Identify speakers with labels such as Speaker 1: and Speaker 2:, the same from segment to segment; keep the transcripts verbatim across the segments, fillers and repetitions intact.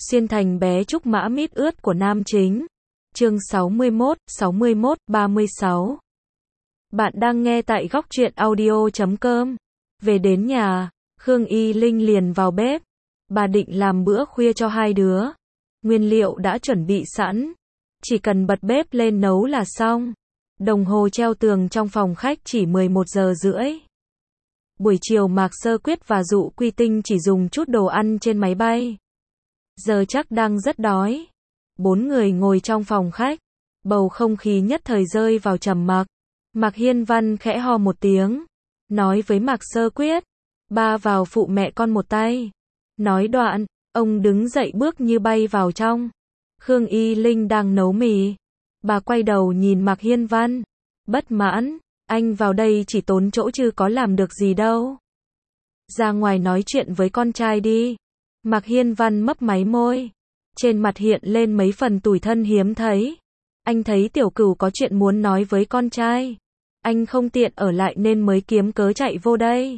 Speaker 1: Xuyên thành bé trúc mã mít ướt của nam chính. Chương sáu mươi mốt, sáu mươi mốt, ba mươi sáu. Bạn đang nghe tại góc truyện audio chấm com. Về đến nhà, Khương Y Linh liền vào bếp. Bà định làm bữa khuya cho hai đứa. Nguyên liệu đã chuẩn bị sẵn. Chỉ cần bật bếp lên nấu là xong. Đồng hồ treo tường trong phòng khách chỉ mười một giờ rưỡi. Buổi chiều Mạc Sơ Quyết và Dụ Quy Tinh chỉ dùng chút đồ ăn trên máy bay. Giờ chắc đang rất đói. Bốn người ngồi trong phòng khách. Bầu không khí nhất thời rơi vào trầm mặc. Mạc Hiên Văn khẽ ho một tiếng. Nói với Mạc Sơ Quyết. Ba vào phụ mẹ con một tay. Nói đoạn, ông đứng dậy bước như bay vào trong. Khương Y Linh đang nấu mì. Bà quay đầu nhìn Mạc Hiên Văn. Bất mãn, anh vào đây chỉ tốn chỗ chứ có làm được gì đâu. Ra ngoài nói chuyện với con trai đi. Mạc Hiên Văn mấp máy môi. Trên mặt hiện lên mấy phần tủi thân hiếm thấy. Anh thấy Tiểu Cửu có chuyện muốn nói với con trai. Anh không tiện ở lại nên mới kiếm cớ chạy vô đây.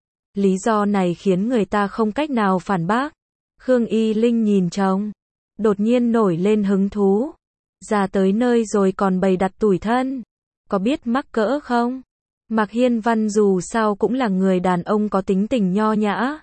Speaker 1: Lý do này khiến người ta không cách nào phản bác. Khương Y Linh nhìn chồng. Đột nhiên nổi lên hứng thú. Già tới nơi rồi còn bày đặt tủi thân. Có biết mắc cỡ không? Mạc Hiên Văn dù sao cũng là người đàn ông có tính tình nho nhã.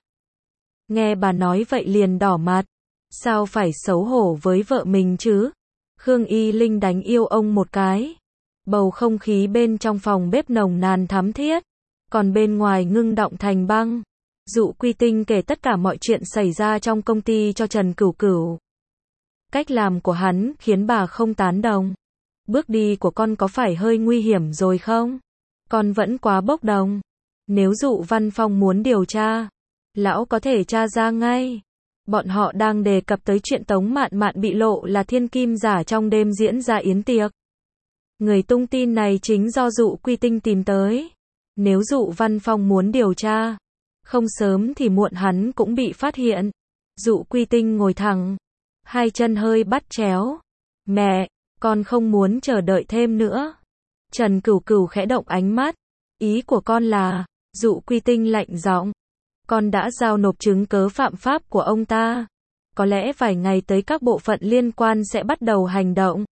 Speaker 1: Nghe bà nói vậy liền đỏ mặt. Sao phải xấu hổ với vợ mình chứ? Khương Y Linh đánh yêu ông một cái. Bầu không khí bên trong phòng bếp nồng nàn thắm thiết. Còn bên ngoài ngưng động thành băng. Dụ Quy Tinh kể tất cả mọi chuyện xảy ra trong công ty cho Trần Cửu Cửu. Cách làm của hắn khiến bà không tán đồng. Bước đi của con có phải hơi nguy hiểm rồi không? Con vẫn quá bốc đồng. Nếu Dụ Văn Phong muốn điều tra, lão có thể tra ra ngay. Bọn họ đang đề cập tới chuyện Tống Mạn Mạn bị lộ là thiên kim giả trong đêm diễn ra yến tiệc. Người tung tin này chính do Dụ Quy Tinh tìm tới. Nếu Dụ Văn Phong muốn điều tra, không sớm thì muộn hắn cũng bị phát hiện. Dụ Quy Tinh ngồi thẳng, hai chân hơi bắt chéo. Mẹ, con không muốn chờ đợi thêm nữa. Trần Cửu Cửu khẽ động ánh mắt. Ý của con là, Dụ Quy Tinh lạnh giọng. Con đã giao nộp chứng cớ phạm pháp của ông ta. Có lẽ vài ngày tới các bộ phận liên quan sẽ bắt đầu hành động.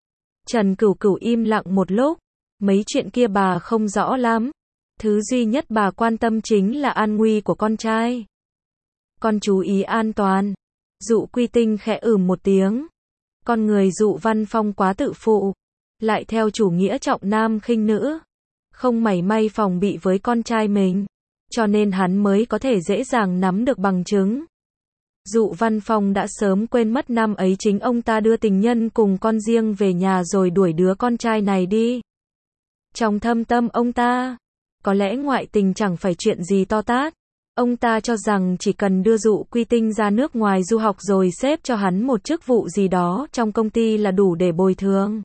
Speaker 1: Trần Cửu Cửu im lặng một lúc. Mấy chuyện kia bà không rõ lắm. Thứ duy nhất bà quan tâm chính là an nguy của con trai. Con chú ý an toàn. Dụ Quy Tinh khẽ ừm một tiếng. Con người Dụ Văn Phong quá tự phụ. Lại theo chủ nghĩa trọng nam khinh nữ. Không mảy may phòng bị với con trai mình. Cho nên hắn mới có thể dễ dàng nắm được bằng chứng. Dụ Văn Phong đã sớm quên mất năm ấy chính ông ta đưa tình nhân cùng con riêng về nhà rồi đuổi đứa con trai này đi. Trong thâm tâm ông ta, có lẽ ngoại tình chẳng phải chuyện gì to tát. Ông ta cho rằng chỉ cần đưa Dụ Quy Tinh ra nước ngoài du học rồi xếp cho hắn một chức vụ gì đó trong công ty là đủ để bồi thường.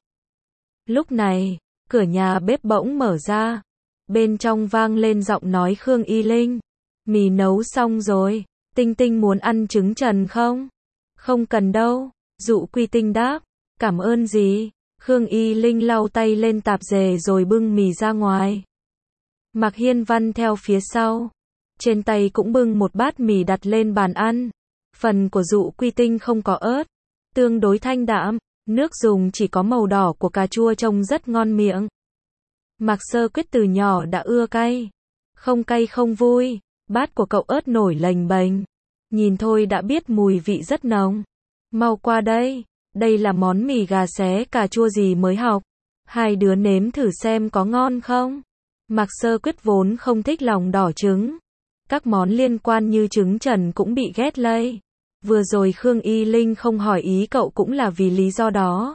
Speaker 1: Lúc này, cửa nhà bếp bỗng mở ra. Bên trong vang lên giọng nói Khương Y Linh. Mì nấu xong rồi, Tinh Tinh muốn ăn trứng trần không? Không cần đâu, Dụ Quy Tinh đáp. Cảm ơn gì? Khương Y Linh lau tay lên tạp dề rồi bưng mì ra ngoài. Mạc Hiên Văn theo phía sau. Trên tay cũng bưng một bát mì đặt lên bàn ăn. Phần của Dụ Quy Tinh không có ớt. Tương đối thanh đạm. Nước dùng chỉ có màu đỏ của cà chua trông rất ngon miệng. Mạc Sơ Quyết từ nhỏ đã ưa cay. Không cay không vui. Bát của cậu ớt nổi lềnh bềnh. Nhìn thôi đã biết mùi vị rất nồng. Mau qua đây. Đây là món mì gà xé cà chua gì mới học. Hai đứa nếm thử xem có ngon không. Mạc Sơ Quyết vốn không thích lòng đỏ trứng. Các món liên quan như trứng trần cũng bị ghét lây. Vừa rồi Khương Y Linh không hỏi ý cậu cũng là vì lý do đó.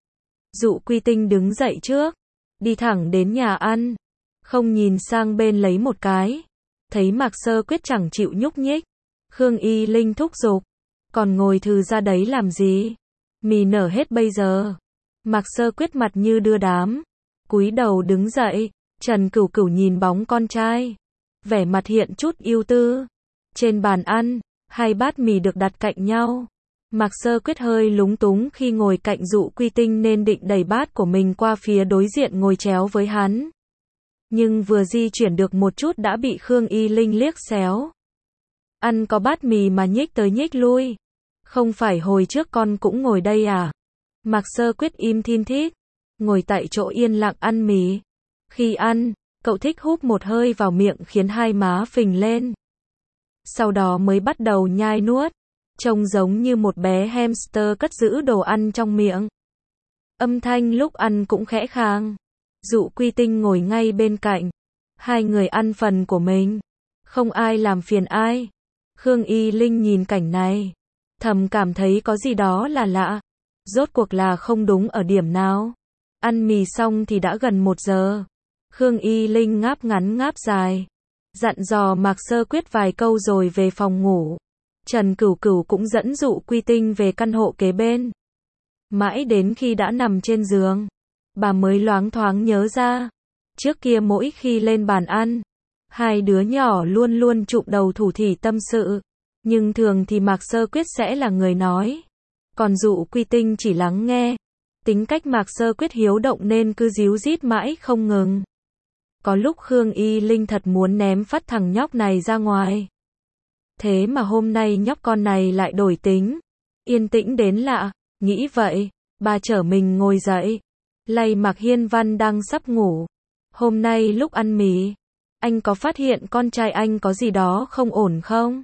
Speaker 1: Dụ Quy Tinh đứng dậy trước. Đi thẳng đến nhà ăn. Không nhìn sang bên lấy một cái. Thấy Mạc Sơ Quyết chẳng chịu nhúc nhích. Khương Y Linh thúc giục. Còn ngồi thừ ra đấy làm gì? Mì nở hết bây giờ. Mạc Sơ Quyết mặt như đưa đám. Cúi đầu đứng dậy. Trần Cửu Cửu nhìn bóng con trai. Vẻ mặt hiện chút ưu tư. Trên bàn ăn, hai bát mì được đặt cạnh nhau. Mạc Sơ Quyết hơi lúng túng khi ngồi cạnh Dụ Quy Tinh nên định đẩy bát của mình qua phía đối diện ngồi chéo với hắn. Nhưng vừa di chuyển được một chút đã bị Khương Y Linh liếc xéo. Ăn có bát mì mà nhích tới nhích lui. Không phải hồi trước con cũng ngồi đây à? Mạc Sơ Quyết im thin thít, ngồi tại chỗ yên lặng ăn mì. Khi ăn, cậu thích húp một hơi vào miệng khiến hai má phình lên. Sau đó mới bắt đầu nhai nuốt, trông giống như một bé hamster cất giữ đồ ăn trong miệng. Âm thanh lúc ăn cũng khẽ khàng. Dụ Quy Tinh ngồi ngay bên cạnh. Hai người ăn phần của mình. Không ai làm phiền ai. Khương Y Linh nhìn cảnh này, thầm cảm thấy có gì đó là lạ. Rốt cuộc là không đúng ở điểm nào. Ăn mì xong thì đã gần một giờ. Khương Y Linh ngáp ngắn ngáp dài, dặn dò Mạc Sơ Quyết vài câu rồi về phòng ngủ. Trần Cửu Cửu cũng dẫn Dụ Quy Tinh về căn hộ kế bên. Mãi đến khi đã nằm trên giường, bà mới loáng thoáng nhớ ra. Trước kia mỗi khi lên bàn ăn, hai đứa nhỏ luôn luôn chụm đầu thủ thỉ tâm sự. Nhưng thường thì Mạc Sơ Quyết sẽ là người nói, còn Dụ Quy Tinh chỉ lắng nghe. Tính cách Mạc Sơ Quyết hiếu động nên cứ díu dít mãi không ngừng. Có lúc Khương Y Linh thật muốn ném phát thằng nhóc này ra ngoài. Thế mà hôm nay nhóc con này lại đổi tính. Yên tĩnh đến lạ, nghĩ vậy, bà chở mình ngồi dậy. Lay Mạc Hiên Văn đang sắp ngủ. Hôm nay lúc ăn mì, anh có phát hiện con trai anh có gì đó không ổn không?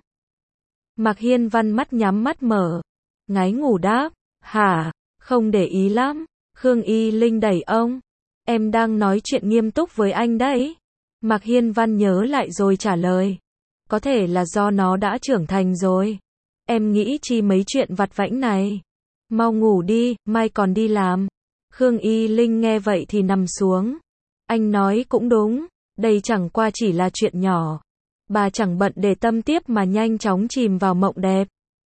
Speaker 1: Mạc Hiên Văn mắt nhắm mắt mở, ngáy ngủ đáp, hả, không để ý lắm. Khương Y Linh đẩy ông, em đang nói chuyện nghiêm túc với anh đấy. Mạc Hiên Văn nhớ lại rồi trả lời, có thể là do nó đã trưởng thành rồi. Em nghĩ chi mấy chuyện vặt vãnh này. Mau ngủ đi, mai còn đi làm. Khương Y Linh nghe vậy thì nằm xuống. Anh nói cũng đúng, đây chẳng qua chỉ là chuyện nhỏ. Bà chẳng bận để tâm tiếp mà nhanh chóng chìm vào mộng đẹp.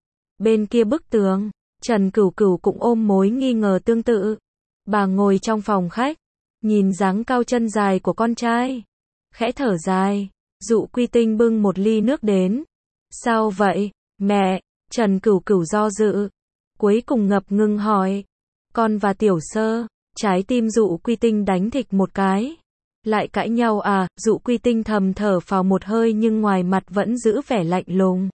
Speaker 1: Bên kia bức tường, Trần Cửu Cửu cũng ôm mối nghi ngờ tương tự. Bà ngồi trong phòng khách, nhìn dáng cao chân dài của con trai, khẽ thở dài. Dụ Quy Tinh bưng một ly nước đến. Sao vậy, mẹ? Trần Cửu Cửu do dự, cuối cùng ngập ngừng hỏi. Con và Tiểu Sơ. Trái tim Dụ Quy Tinh đánh thịch một cái. Lại cãi nhau à? Dụ Quy Tinh thầm thở phào một hơi nhưng ngoài mặt vẫn giữ vẻ lạnh lùng.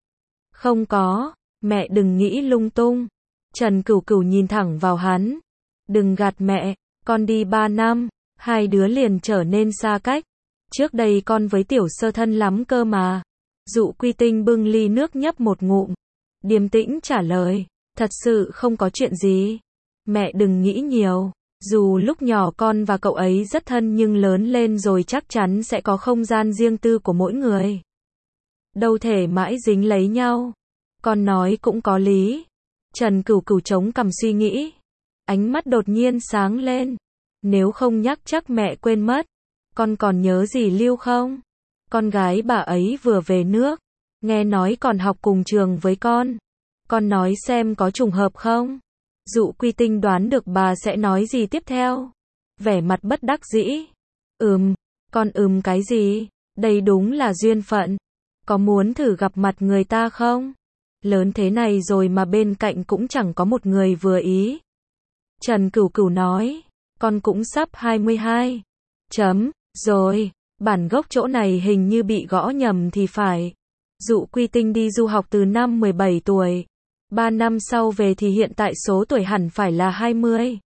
Speaker 1: Không có, mẹ đừng nghĩ lung tung. Trần Cửu Cửu nhìn thẳng vào hắn. Đừng gạt mẹ, con đi ba năm, hai đứa liền trở nên xa cách. Trước đây con với Tiểu Sơ thân lắm cơ mà. Dụ Quy Tinh bưng ly nước nhấp một ngụm, điềm tĩnh trả lời, thật sự không có chuyện gì. Mẹ đừng nghĩ nhiều, dù lúc nhỏ con và cậu ấy rất thân nhưng lớn lên rồi chắc chắn sẽ có không gian riêng tư của mỗi người. Đâu thể mãi dính lấy nhau. Con nói cũng có lý. Trần Cửu Cửu chống cằm suy nghĩ, ánh mắt đột nhiên sáng lên. Nếu không nhắc chắc mẹ quên mất. Con còn nhớ dì Lưu không? Con gái bà ấy vừa về nước, nghe nói còn học cùng trường với con. Con nói xem có trùng hợp không? Dụ Quy Tinh đoán được bà sẽ nói gì tiếp theo. Vẻ mặt bất đắc dĩ. Ừm, con ừm cái gì? Đây đúng là duyên phận. Có muốn thử gặp mặt người ta không? Lớn thế này rồi mà bên cạnh cũng chẳng có một người vừa ý. Trần Cửu Cửu nói, con cũng sắp hai mươi hai. Chấm, rồi, bản gốc chỗ này hình như bị gõ nhầm thì phải. Dụ Quy Tinh đi du học từ năm mười bảy tuổi. ba năm sau về thì hiện tại số tuổi hẳn phải là hai mươi.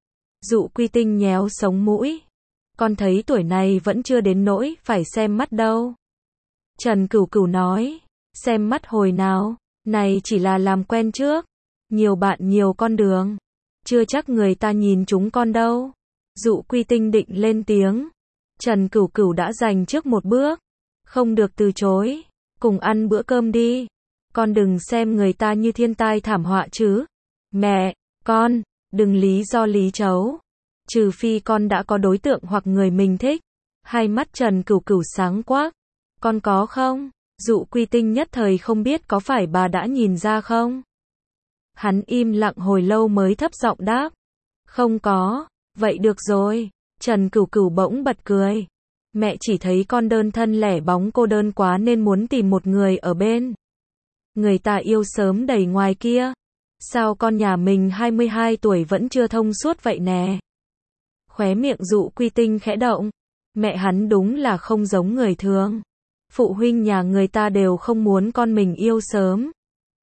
Speaker 1: Dụ Quy Tinh nhéo sống mũi. Con thấy tuổi này vẫn chưa đến nỗi phải xem mắt đâu. Trần Cửu Cửu nói, xem mắt hồi nào, này chỉ là làm quen trước. Nhiều bạn nhiều con đường. Chưa chắc người ta nhìn chúng con đâu. Dụ Quy Tinh định lên tiếng. Trần Cửu Cửu đã giành trước một bước. Không được từ chối. Cùng ăn bữa cơm đi. Con đừng xem người ta như thiên tai thảm họa chứ. Mẹ, con, đừng lý do lý chấu. Trừ phi con đã có đối tượng hoặc người mình thích. Hai mắt Trần Cửu Cửu sáng quắc. Con có không? Dụ Quy Tinh nhất thời không biết có phải bà đã nhìn ra không? Hắn im lặng hồi lâu mới thấp giọng đáp. Không có. Vậy được rồi. Trần Cửu Cửu bỗng bật cười. Mẹ chỉ thấy con đơn thân lẻ bóng cô đơn quá nên muốn tìm một người ở bên. Người ta yêu sớm đầy ngoài kia. Sao con nhà mình hai mươi hai tuổi vẫn chưa thông suốt vậy nè? Khóe miệng Dụ Quy Tinh khẽ động. Mẹ hắn đúng là không giống người thường. Phụ huynh nhà người ta đều không muốn con mình yêu sớm.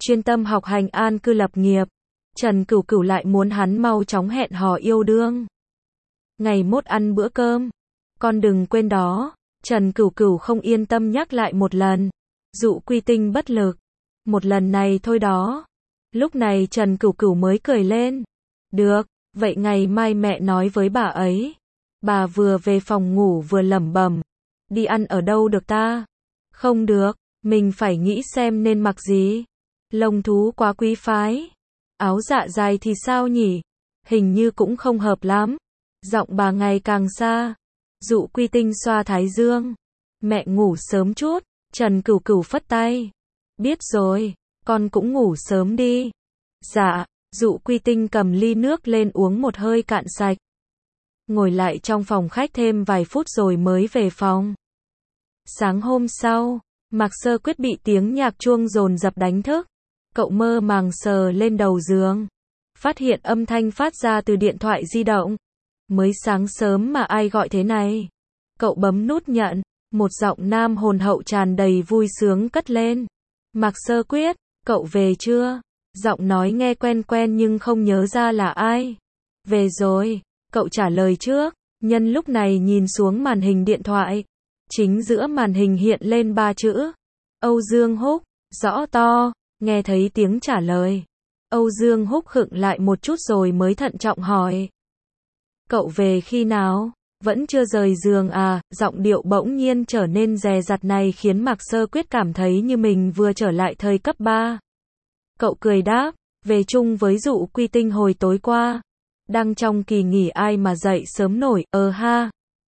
Speaker 1: chuyên tâm học hành an cư lập nghiệp. Trần Cửu Cửu lại muốn hắn mau chóng hẹn hò yêu đương. Ngày mốt ăn bữa cơm. Con đừng quên đó. Trần Cửu Cửu không yên tâm nhắc lại một lần. Dụ Quy Tinh bất lực. Một lần này thôi đó. Lúc này Trần Cửu Cửu mới cười lên. Được, vậy ngày mai mẹ nói với bà ấy. Bà vừa về phòng ngủ vừa lẩm bẩm. Đi ăn ở đâu được ta? Không được, mình phải nghĩ xem nên mặc gì. Lông thú quá quý phái. Áo dạ dài thì sao nhỉ? Hình như cũng không hợp lắm. Giọng bà ngày càng xa. Dụ Quy Tinh xoa thái dương. Mẹ ngủ sớm chút. Trần Cửu Cửu phất tay. Biết rồi, con cũng ngủ sớm đi. Dạ, Dụ Quy Tinh cầm ly nước lên uống một hơi cạn sạch. Ngồi lại trong phòng khách thêm vài phút rồi mới về phòng. Sáng hôm sau, Mạc Sơ Quyết bị tiếng nhạc chuông dồn dập đánh thức. Cậu mơ màng sờ lên đầu giường. Phát hiện âm thanh phát ra từ điện thoại di động. Mới sáng sớm mà ai gọi thế này? Cậu bấm nút nhận. Một giọng nam hồn hậu tràn đầy vui sướng cất lên. Mạc Sơ Quyết, cậu về chưa? Giọng nói nghe quen quen nhưng không nhớ ra là ai. Về rồi, cậu trả lời trước. Nhân lúc này nhìn xuống màn hình điện thoại. Chính giữa màn hình hiện lên ba chữ. Âu Dương Húc, rõ to, nghe thấy tiếng trả lời. Âu Dương Húc khựng lại một chút rồi mới thận trọng hỏi. Cậu về khi nào? Vẫn chưa rời giường à? Giọng điệu bỗng nhiên trở nên dè dặt này khiến Mạc Sơ Quyết cảm thấy như mình vừa trở lại thời cấp ba. Cậu cười đáp, về chung với Dụ Quy Tinh hồi tối qua. Đang trong kỳ nghỉ ai mà dậy sớm nổi, ờ ha.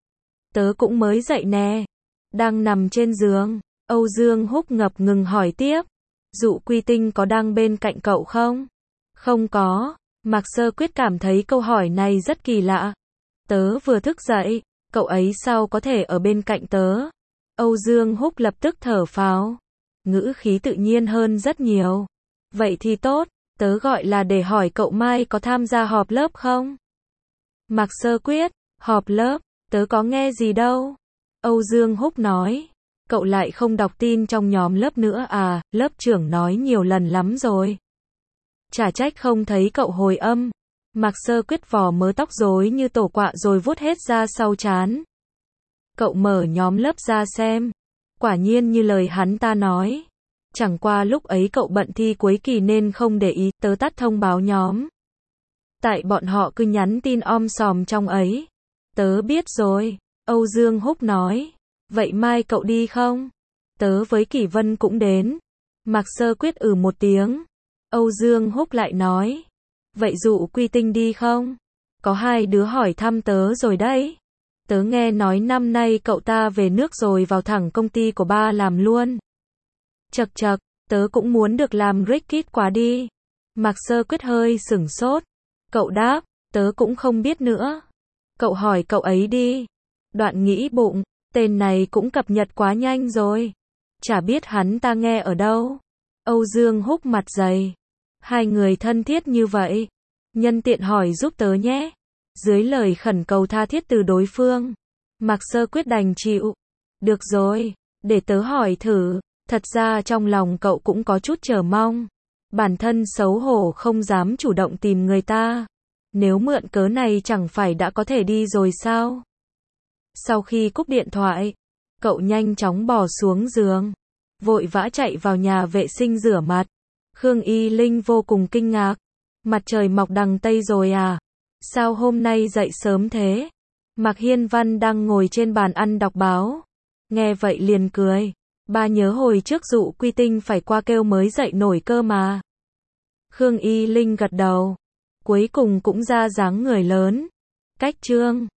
Speaker 1: Tớ cũng mới dậy nè. Đang nằm trên giường. Âu Dương Húc ngập ngừng hỏi tiếp. Dụ Quy Tinh có đang bên cạnh cậu không? Không có. Mạc Sơ Quyết cảm thấy câu hỏi này rất kỳ lạ. Tớ vừa thức dậy, cậu ấy sao có thể ở bên cạnh tớ? Âu Dương Húc lập tức thở phào. Ngữ khí tự nhiên hơn rất nhiều. Vậy thì tốt, tớ gọi là để hỏi cậu mai có tham gia họp lớp không? Mạc Sơ Quyết, họp lớp, tớ có nghe gì đâu. Âu Dương Húc nói, cậu lại không đọc tin trong nhóm lớp nữa à, lớp trưởng nói nhiều lần lắm rồi. Chả trách không thấy cậu hồi âm. Mạc Sơ Quyết vò mớ tóc rối như tổ quạ rồi vuốt hết ra sau trán. Cậu mở nhóm lớp ra xem. Quả nhiên như lời hắn ta nói. Chẳng qua lúc ấy cậu bận thi cuối kỳ nên không để ý, tớ tắt thông báo nhóm. Tại bọn họ cứ nhắn tin om sòm trong ấy. Tớ biết rồi, Âu Dương Húc nói. Vậy mai cậu đi không? Tớ với Kỷ Vân cũng đến. Mạc Sơ Quyết ừ một tiếng. Âu Dương Húc lại nói. Vậy Dụ Quy Tinh đi không? Có hai đứa hỏi thăm tớ rồi đấy. Tớ nghe nói năm nay cậu ta về nước rồi vào thẳng công ty của ba làm luôn. Chật chật, tớ cũng muốn được làm Rickit quá đi. Mạc Sơ Quyết hơi sửng sốt. Cậu đáp, tớ cũng không biết nữa. Cậu hỏi cậu ấy đi. Đoạn nghĩ bụng, tên này cũng cập nhật quá nhanh rồi. Chả biết hắn ta nghe ở đâu. Âu Dương Húc mặt dày. Hai người thân thiết như vậy. Nhân tiện hỏi giúp tớ nhé. Dưới lời khẩn cầu tha thiết từ đối phương. Mạc Sơ Quyết đành chịu. Được rồi, để tớ hỏi thử. Thật ra trong lòng cậu cũng có chút chờ mong. Bản thân xấu hổ không dám chủ động tìm người ta. Nếu mượn cớ này chẳng phải đã có thể đi rồi sao? Sau khi cúp điện thoại, cậu nhanh chóng bò xuống giường. Vội vã chạy vào nhà vệ sinh rửa mặt. Khương Y Linh vô cùng kinh ngạc. Mặt trời mọc đằng Tây rồi à? Sao hôm nay dậy sớm thế? Mạc Hiên Văn đang ngồi trên bàn ăn đọc báo. Nghe vậy liền cười. Ba nhớ hồi trước Dụ Quy Tinh phải qua kêu mới dậy nổi cơ mà. Khương Y Linh gật đầu. Cuối cùng cũng ra dáng người lớn. Cách trương.